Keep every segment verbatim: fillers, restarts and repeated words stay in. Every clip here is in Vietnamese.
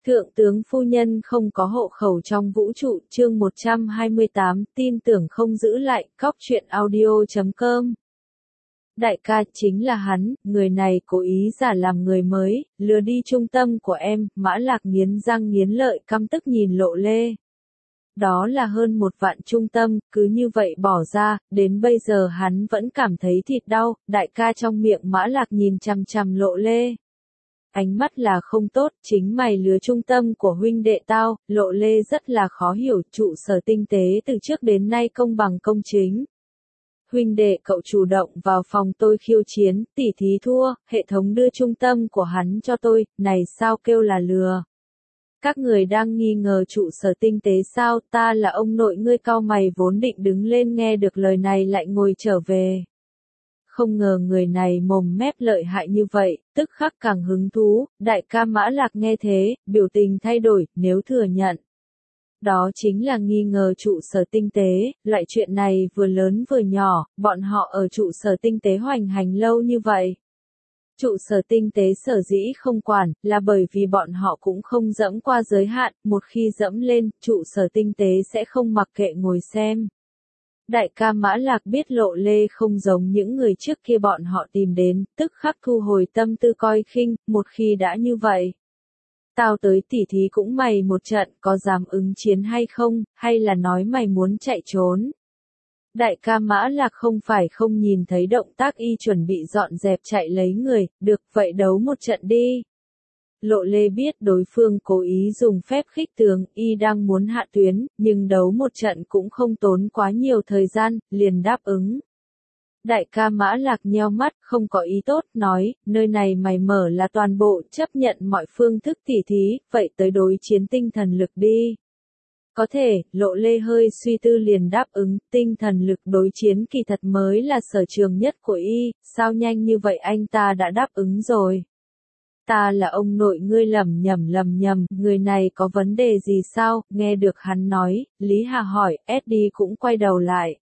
Thượng tướng phu nhân không có hộ khẩu trong vũ trụ, chương một trăm hai mươi tám, tin tưởng không giữ lại, cóc truyện audio chấm com. Đại ca, chính là hắn, người này cố ý giả làm người mới, lừa đi trung tâm của em. Mã Lạc nghiến răng nghiến lợi, căm tức nhìn Lộ Lê. Đó là hơn một vạn trung tâm, cứ như vậy bỏ ra, đến bây giờ hắn vẫn cảm thấy thịt đau. Đại ca, trong miệng Mã Lạc nhìn chằm chằm Lộ Lê. Ánh mắt là không tốt, chính mày lừa trung tâm của huynh đệ tao. Lộ Lê rất là khó hiểu, trụ sở tinh tế từ trước đến nay công bằng công chính. Huynh đệ cậu chủ động vào phòng tôi khiêu chiến, tỉ thí thua, hệ thống đưa trung tâm của hắn cho tôi, này sao kêu là lừa. Các người đang nghi ngờ trụ sở tinh tế sao, ta là ông nội ngươi. Cau mày vốn định đứng lên nghe được lời này lại ngồi trở về. Không ngờ người này mồm mép lợi hại như vậy, tức khắc càng hứng thú. Đại ca Mã Lạc nghe thế, biểu tình thay đổi, nếu thừa nhận. Đó chính là nghi ngờ trụ sở tinh tế, loại chuyện này vừa lớn vừa nhỏ, bọn họ ở trụ sở tinh tế hoành hành lâu như vậy. Trụ sở tinh tế sở dĩ không quản, là bởi vì bọn họ cũng không dẫm qua giới hạn, một khi dẫm lên, trụ sở tinh tế sẽ không mặc kệ ngồi xem. Đại ca Mã Lạc biết Lộ Lê không giống những người trước kia bọn họ tìm đến, tức khắc thu hồi tâm tư coi khinh, một khi đã như vậy. Tao tới tỉ thí cũng mày một trận, có dám ứng chiến hay không, hay là nói mày muốn chạy trốn. Đại ca Mã Lạc không phải không nhìn thấy động tác y chuẩn bị dọn dẹp chạy lấy người, được vậy đấu một trận đi. Lộ Lê biết đối phương cố ý dùng phép khích tướng, y đang muốn hạ tuyến, nhưng đấu một trận cũng không tốn quá nhiều thời gian, liền đáp ứng. Đại ca Mã Lạc nheo mắt, không có ý tốt, nói, nơi này mày mở là toàn bộ, chấp nhận mọi phương thức tỉ thí, vậy tới đối chiến tinh thần lực đi. Có thể, Lộ Lê hơi suy tư liền đáp ứng, tinh thần lực đối chiến kỳ thật mới là sở trường nhất của y, sao nhanh như vậy anh ta đã đáp ứng rồi. Ta là ông nội ngươi. Lầm nhầm lầm nhầm, người này có vấn đề gì sao, nghe được hắn nói, Lý Hà hỏi, Eddie cũng quay đầu lại.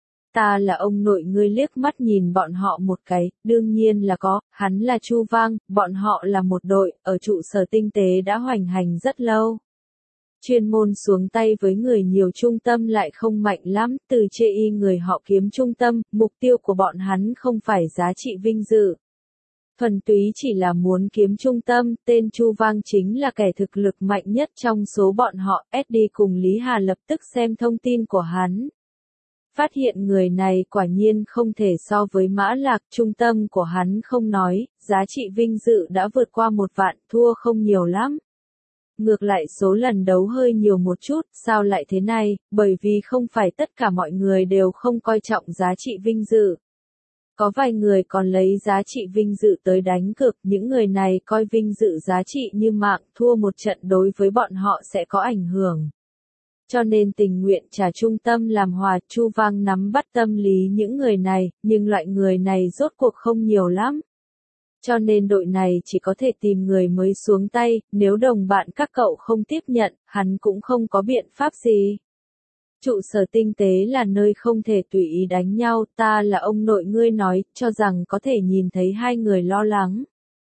Ta là ông nội ngươi. Liếc mắt nhìn bọn họ một cái, đương nhiên là có, hắn là Chu Vang, bọn họ là một đội, ở trụ sở tinh tế đã hoành hành rất lâu. Chuyên môn xuống tay với người nhiều trung tâm lại không mạnh lắm, từ chê y người họ kiếm trung tâm, mục tiêu của bọn hắn không phải giá trị vinh dự. Thuần túy chỉ là muốn kiếm trung tâm, tên Chu Vang chính là kẻ thực lực mạnh nhất trong số bọn họ. Eddie cùng Lý Hà lập tức xem thông tin của hắn. Phát hiện người này quả nhiên không thể so với Mã Lạc, trung tâm của hắn không nói, giá trị vinh dự đã vượt qua một vạn, thua không nhiều lắm. Ngược lại số lần đấu hơi nhiều một chút, sao lại thế này, bởi vì không phải tất cả mọi người đều không coi trọng giá trị vinh dự. Có vài người còn lấy giá trị vinh dự tới đánh cược, những người này coi vinh dự giá trị như mạng, thua một trận đối với bọn họ sẽ có ảnh hưởng. Cho nên tình nguyện trả trung tâm làm hòa. Chu Vang nắm bắt tâm lý những người này, nhưng loại người này rốt cuộc không nhiều lắm. Cho nên đội này chỉ có thể tìm người mới xuống tay, nếu đồng bạn các cậu không tiếp nhận, hắn cũng không có biện pháp gì. Trụ sở tinh tế là nơi không thể tùy ý đánh nhau, ta là ông nội ngươi nói, cho rằng có thể nhìn thấy hai người lo lắng.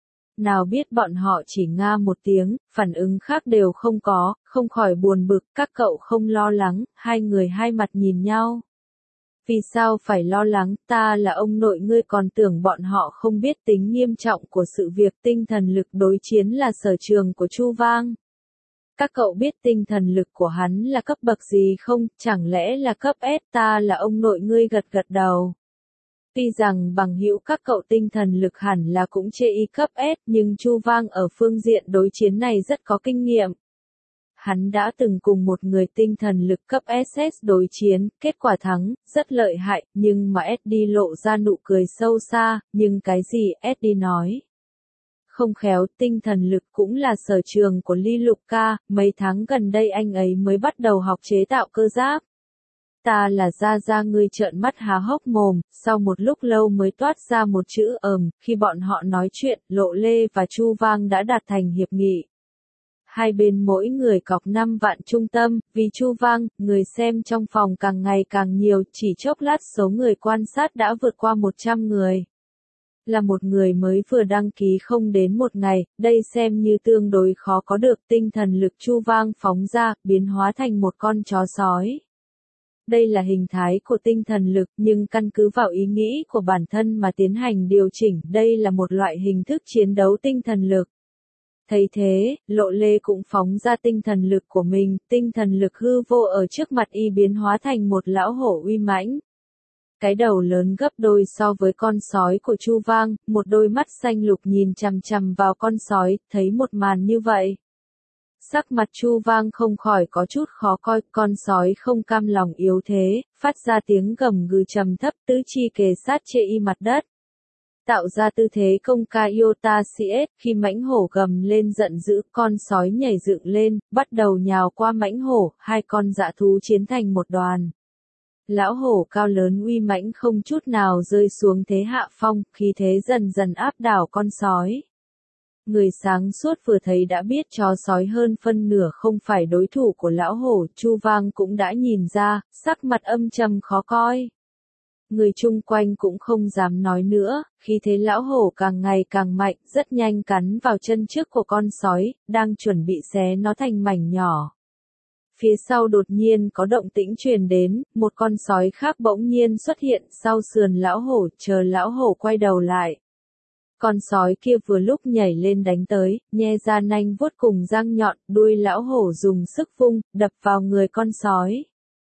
Nào biết bọn họ chỉ nga một tiếng, phản ứng khác đều không có, không khỏi buồn bực, các cậu không lo lắng, hai người hai mặt nhìn nhau. Vì sao phải lo lắng, ta là ông nội ngươi. Còn tưởng bọn họ không biết tính nghiêm trọng của sự việc. Tinh thần lực đối chiến là sở trường của Chu Vang. Các cậu biết tinh thần lực của hắn là cấp bậc gì không, chẳng lẽ là cấp S. Ta là ông nội ngươi gật gật đầu. Tuy rằng bằng hữu các cậu tinh thần lực hẳn là cũng chê y cấp S, nhưng Chu Vang ở phương diện đối chiến này rất có kinh nghiệm. Hắn đã từng cùng một người tinh thần lực cấp ét ét đối chiến, kết quả thắng, rất lợi hại, nhưng mà Eddie lộ ra nụ cười sâu xa, nhưng cái gì Eddie nói? Không khéo, tinh thần lực cũng là sở trường của Ly Lục ca, mấy tháng gần đây anh ấy mới bắt đầu học chế tạo cơ giáp. Ta là Gia Gia. Ngươi trợn mắt há hốc mồm, sau một lúc lâu mới toát ra một chữ ờm, khi bọn họ nói chuyện, Lộ Lê và Chu Vang đã đạt thành hiệp nghị. Hai bên mỗi người cọc năm vạn trung tâm, vì Chu Vang, người xem trong phòng càng ngày càng nhiều, chỉ chốc lát số người quan sát đã vượt qua một trăm người. Là một người mới vừa đăng ký không đến một ngày, đây xem như tương đối khó có được. Tinh thần lực Chu Vang phóng ra, biến hóa thành một con chó sói. Đây là hình thái của tinh thần lực, nhưng căn cứ vào ý nghĩ của bản thân mà tiến hành điều chỉnh, đây là một loại hình thức chiến đấu tinh thần lực. Thấy thế, Lộ Lê cũng phóng ra tinh thần lực của mình, tinh thần lực hư vô ở trước mặt y biến hóa thành một lão hổ uy mãnh. Cái đầu lớn gấp đôi so với con sói của Chu Vang, một đôi mắt xanh lục nhìn chằm chằm vào con sói, thấy một màn như vậy. Sắc mặt Chu Vang không khỏi có chút khó coi, con sói không cam lòng yếu thế, phát ra tiếng gầm gừ trầm thấp, tứ chi kề sát chê y mặt đất. Tạo ra tư thế công ca Iota Cs, khi mãnh hổ gầm lên giận dữ, con sói nhảy dựng lên, bắt đầu nhào qua mãnh hổ, hai con dã thú chiến thành một đoàn. Lão hổ cao lớn uy mãnh không chút nào rơi xuống thế hạ phong, khí thế dần dần áp đảo con sói. Người sáng suốt vừa thấy đã biết chó sói hơn phân nửa không phải đối thủ của lão hổ, Chu Vang cũng đã nhìn ra, sắc mặt âm trầm khó coi. Người chung quanh cũng không dám nói nữa, khi thế lão hổ càng ngày càng mạnh, rất nhanh cắn vào chân trước của con sói, đang chuẩn bị xé nó thành mảnh nhỏ. Phía sau đột nhiên có động tĩnh truyền đến, một con sói khác bỗng nhiên xuất hiện sau sườn lão hổ, chờ lão hổ quay đầu lại. Con sói kia vừa lúc nhảy lên đánh tới, nhe ra nanh vuốt cùng răng nhọn, đuôi lão hổ dùng sức vung, đập vào người con sói.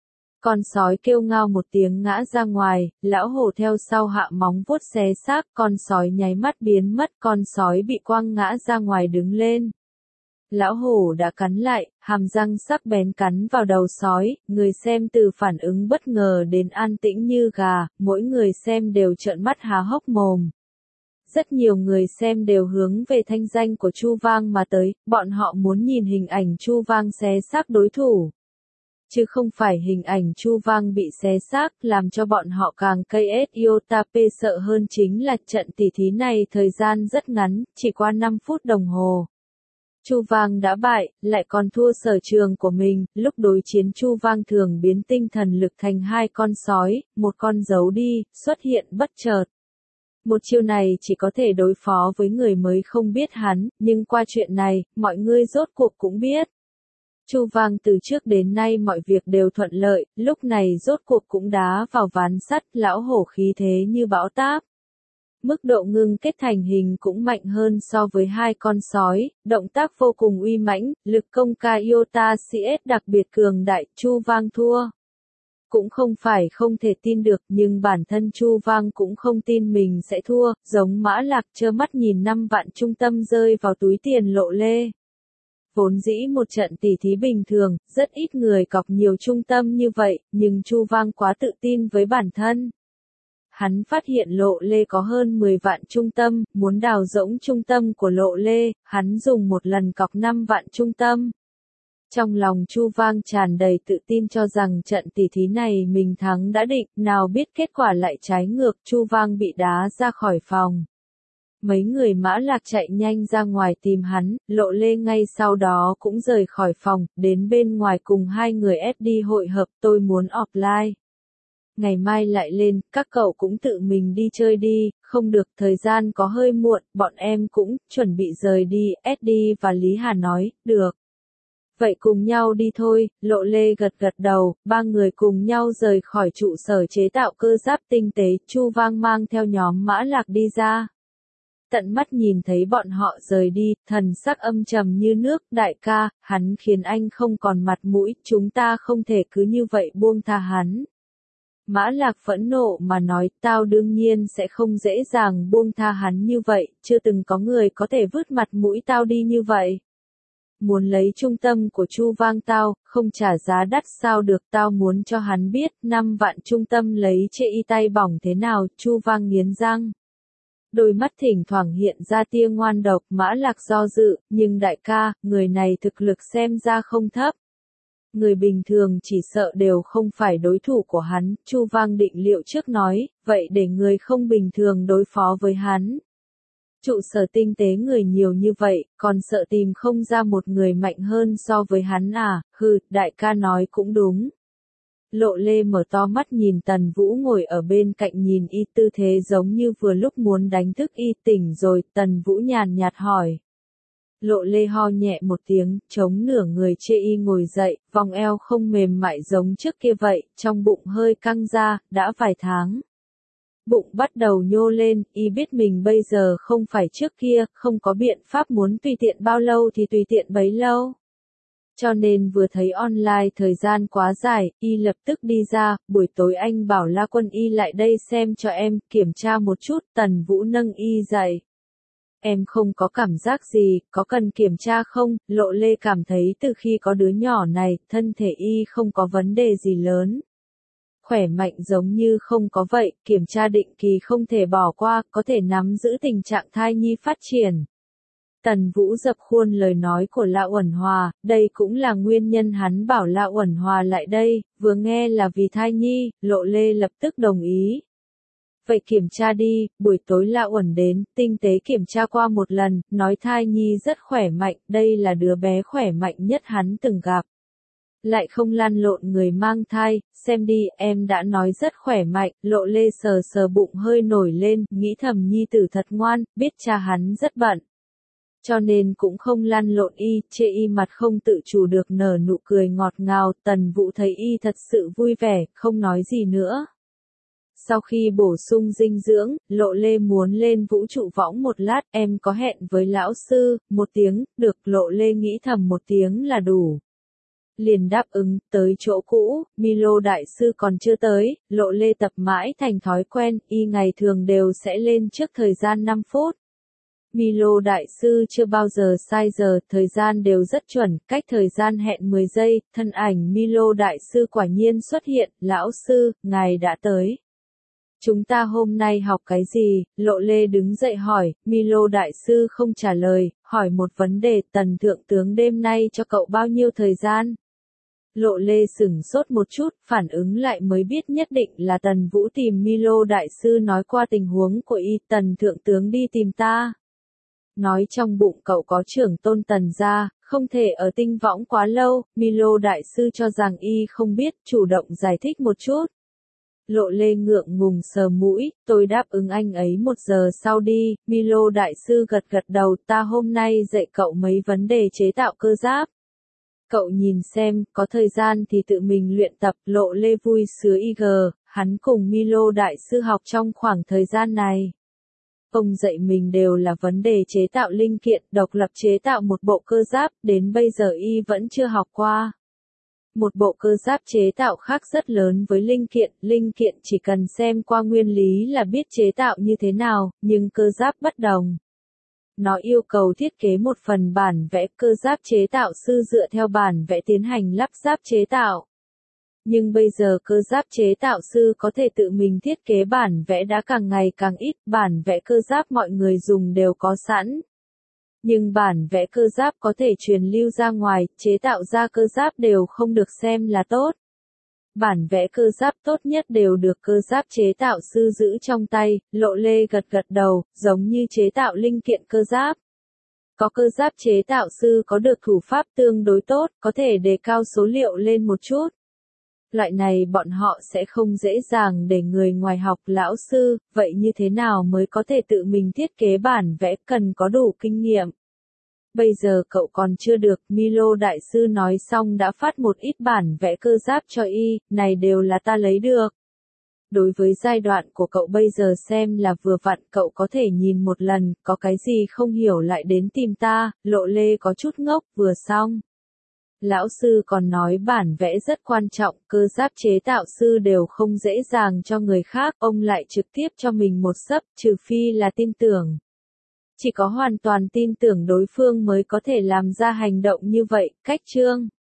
Con sói kêu ngao một tiếng ngã ra ngoài, lão hổ theo sau hạ móng vuốt xé xác, con sói nháy mắt biến mất, con sói bị quăng ngã ra ngoài đứng lên. Lão hổ đã cắn lại, hàm răng sắc bén cắn vào đầu sói, người xem từ phản ứng bất ngờ đến an tĩnh như gà, mỗi người xem đều trợn mắt há hốc mồm. Rất nhiều người xem đều hướng về thanh danh của Chu Vang mà tới, bọn họ muốn nhìn hình ảnh Chu Vang xé xác đối thủ. Chứ không phải hình ảnh Chu Vang bị xé xác, làm cho bọn họ càng cây ét iota pê sợ hơn chính là trận tỉ thí này thời gian rất ngắn, chỉ qua năm phút đồng hồ. Chu Vang đã bại, lại còn thua sở trường của mình, lúc đối chiến Chu Vang thường biến tinh thần lực thành hai con sói, một con giấu đi, xuất hiện bất chợt. Một chiêu này chỉ có thể đối phó với người mới không biết hắn, nhưng qua chuyện này, mọi người rốt cuộc cũng biết. Chu Vang từ trước đến nay mọi việc đều thuận lợi, lúc này rốt cuộc cũng đá vào ván sắt, lão hổ khí thế như bão táp. Mức độ ngưng kết thành hình cũng mạnh hơn so với hai con sói, động tác vô cùng uy mãnh, lực công ca Iota Cs đặc biệt cường đại, Chu Vang thua. Cũng không phải không thể tin được, nhưng bản thân Chu Vang cũng không tin mình sẽ thua, giống Mã Lạc trơ mắt nhìn năm vạn trung tâm rơi vào túi tiền Lộ Lê. Vốn dĩ một trận tỉ thí bình thường, rất ít người cọc nhiều trung tâm như vậy, nhưng Chu Vang quá tự tin với bản thân. Hắn phát hiện Lộ Lê có hơn mười vạn trung tâm, muốn đào rỗng trung tâm của Lộ Lê, hắn dùng một lần cọc năm vạn trung tâm. Trong lòng Chu Vang tràn đầy tự tin cho rằng trận tỉ thí này mình thắng đã định, nào biết kết quả lại trái ngược, Chu Vang bị đá ra khỏi phòng. Mấy người Mã Lạc chạy nhanh ra ngoài tìm hắn, Lộ Lê ngay sau đó cũng rời khỏi phòng, đến bên ngoài cùng hai người ép đi hội hợp, tôi muốn offline. Ngày mai lại lên, các cậu cũng tự mình đi chơi đi, không được, thời gian có hơi muộn, bọn em cũng chuẩn bị rời đi, ét đê và Lý Hà nói, được. Vậy cùng nhau đi thôi, Lộ Lê gật gật đầu, ba người cùng nhau rời khỏi trụ sở chế tạo cơ giáp tinh tế, Chu Vang mang theo nhóm Mã Lạc đi ra. Tận mắt nhìn thấy bọn họ rời đi, thần sắc âm trầm như nước, đại ca, hắn khiến anh không còn mặt mũi, chúng ta không thể cứ như vậy buông tha hắn. Mã Lạc phẫn nộ mà nói, tao đương nhiên sẽ không dễ dàng buông tha hắn như vậy, chưa từng có người có thể vứt mặt mũi tao đi như vậy. Muốn lấy trung tâm của Chu Vang tao, không trả giá đắt sao được, tao muốn cho hắn biết, năm vạn trung tâm lấy chê y tay bỏng thế nào, Chu Vang nghiến răng. Đôi mắt thỉnh thoảng hiện ra tia ngoan độc, Mã Lạc do dự, nhưng đại ca, người này thực lực xem ra không thấp. Người bình thường chỉ sợ đều không phải đối thủ của hắn, Chu Vang định liệu trước nói, vậy để người không bình thường đối phó với hắn. Trụ sở tinh tế người nhiều như vậy, còn sợ tìm không ra một người mạnh hơn so với hắn à, hừ, đại ca nói cũng đúng. Lộ Lê mở to mắt nhìn Tần Vũ ngồi ở bên cạnh nhìn y tư thế giống như vừa lúc muốn đánh thức y tỉnh rồi, Tần Vũ nhàn nhạt hỏi. Lộ Lê ho nhẹ một tiếng, chống nửa người chê y ngồi dậy, vòng eo không mềm mại giống trước kia vậy, trong bụng hơi căng ra, đã vài tháng. Bụng bắt đầu nhô lên, y biết mình bây giờ không phải trước kia, không có biện pháp muốn tùy tiện bao lâu thì tùy tiện bấy lâu. Cho nên vừa thấy online thời gian quá dài, y lập tức đi ra, buổi tối anh bảo La Quân y lại đây xem cho em, kiểm tra một chút, Tần Vũ nâng y dậy. Em không có cảm giác gì, có cần kiểm tra không? Lộ Lê cảm thấy từ khi có đứa nhỏ này, thân thể y không có vấn đề gì lớn. Khỏe mạnh giống như không có vậy, kiểm tra định kỳ không thể bỏ qua, có thể nắm giữ tình trạng thai nhi phát triển. Tần Vũ dập khuôn lời nói của La Uẩn Hòa, đây cũng là nguyên nhân hắn bảo La Uẩn Hòa lại đây, vừa nghe là vì thai nhi, Lộ Lê lập tức đồng ý. Vậy kiểm tra đi, buổi tối La Uẩn đến, tinh tế kiểm tra qua một lần, nói thai nhi rất khỏe mạnh, đây là đứa bé khỏe mạnh nhất hắn từng gặp. Lại không lăn lộn người mang thai, xem đi, em đã nói rất khỏe mạnh, Lộ Lê sờ sờ bụng hơi nổi lên, nghĩ thầm nhi tử thật ngoan, biết cha hắn rất bận. Cho nên cũng không lăn lộn y, chê y mặt không tự chủ được nở nụ cười ngọt ngào, Tần Vũ thấy y thật sự vui vẻ, không nói gì nữa. Sau khi bổ sung dinh dưỡng, Lộ Lê muốn lên vũ trụ võng một lát, em có hẹn với lão sư, một tiếng, được, Lộ Lê nghĩ thầm một tiếng là đủ. Liền đáp ứng, tới chỗ cũ, Milo đại sư còn chưa tới, Lộ Lê tập mãi thành thói quen, y ngày thường đều sẽ lên trước thời gian năm phút. Milo đại sư chưa bao giờ sai giờ, thời gian đều rất chuẩn, cách thời gian hẹn mười giây, thân ảnh Milo đại sư quả nhiên xuất hiện, lão sư, ngài đã tới. Chúng ta hôm nay học cái gì? Lộ Lê đứng dậy hỏi, Milo đại sư không trả lời, hỏi một vấn đề, Tần thượng tướng đêm nay cho cậu bao nhiêu thời gian? Lộ Lê sửng sốt một chút, phản ứng lại mới biết nhất định là Tần Vũ tìm Milo đại sư nói qua tình huống của y, Tần thượng tướng đi tìm ta. Nói trong bụng cậu có trưởng tôn Tần gia, không thể ở tinh võng quá lâu, Milo đại sư cho rằng y không biết, chủ động giải thích một chút. Lộ Lê ngượng ngùng sờ mũi, tôi đáp ứng anh ấy một giờ sau đi, Milo đại sư gật gật đầu, ta hôm nay dạy cậu mấy vấn đề chế tạo cơ giáp. Cậu nhìn xem, có thời gian thì tự mình luyện tập, Lộ Lê vui sứa y gờ, hắn cùng Milo đại sư học trong khoảng thời gian này. Ông dạy mình đều là vấn đề chế tạo linh kiện, độc lập chế tạo một bộ cơ giáp, đến bây giờ y vẫn chưa học qua. Một bộ cơ giáp chế tạo khác rất lớn với linh kiện, linh kiện chỉ cần xem qua nguyên lý là biết chế tạo như thế nào, nhưng cơ giáp bất đồng. Nó yêu cầu thiết kế một phần bản vẽ, cơ giáp chế tạo sư dựa theo bản vẽ tiến hành lắp ráp chế tạo. Nhưng bây giờ cơ giáp chế tạo sư có thể tự mình thiết kế bản vẽ đã càng ngày càng ít, bản vẽ cơ giáp mọi người dùng đều có sẵn. Nhưng bản vẽ cơ giáp có thể truyền lưu ra ngoài, chế tạo ra cơ giáp đều không được xem là tốt. Bản vẽ cơ giáp tốt nhất đều được cơ giáp chế tạo sư giữ trong tay, Lộ Lê gật gật đầu, giống như chế tạo linh kiện cơ giáp. Có cơ giáp chế tạo sư có được thủ pháp tương đối tốt, có thể đề cao số liệu lên một chút. Loại này bọn họ sẽ không dễ dàng để người ngoài học, lão sư, vậy như thế nào mới có thể tự mình thiết kế bản vẽ, cần có đủ kinh nghiệm. Bây giờ cậu còn chưa được, Milo đại sư nói xong đã phát một ít bản vẽ cơ giáp cho y, này đều là ta lấy được. Đối với giai đoạn của cậu bây giờ xem là vừa vặn, cậu có thể nhìn một lần, có cái gì không hiểu lại đến tìm ta, Lộ Lê có chút ngốc, vừa xong. Lão sư còn nói bản vẽ rất quan trọng, cơ giáp chế tạo sư đều không dễ dàng cho người khác, ông lại trực tiếp cho mình một sấp, trừ phi là tin tưởng. Chỉ có hoàn toàn tin tưởng đối phương mới có thể làm ra hành động như vậy, cách chương.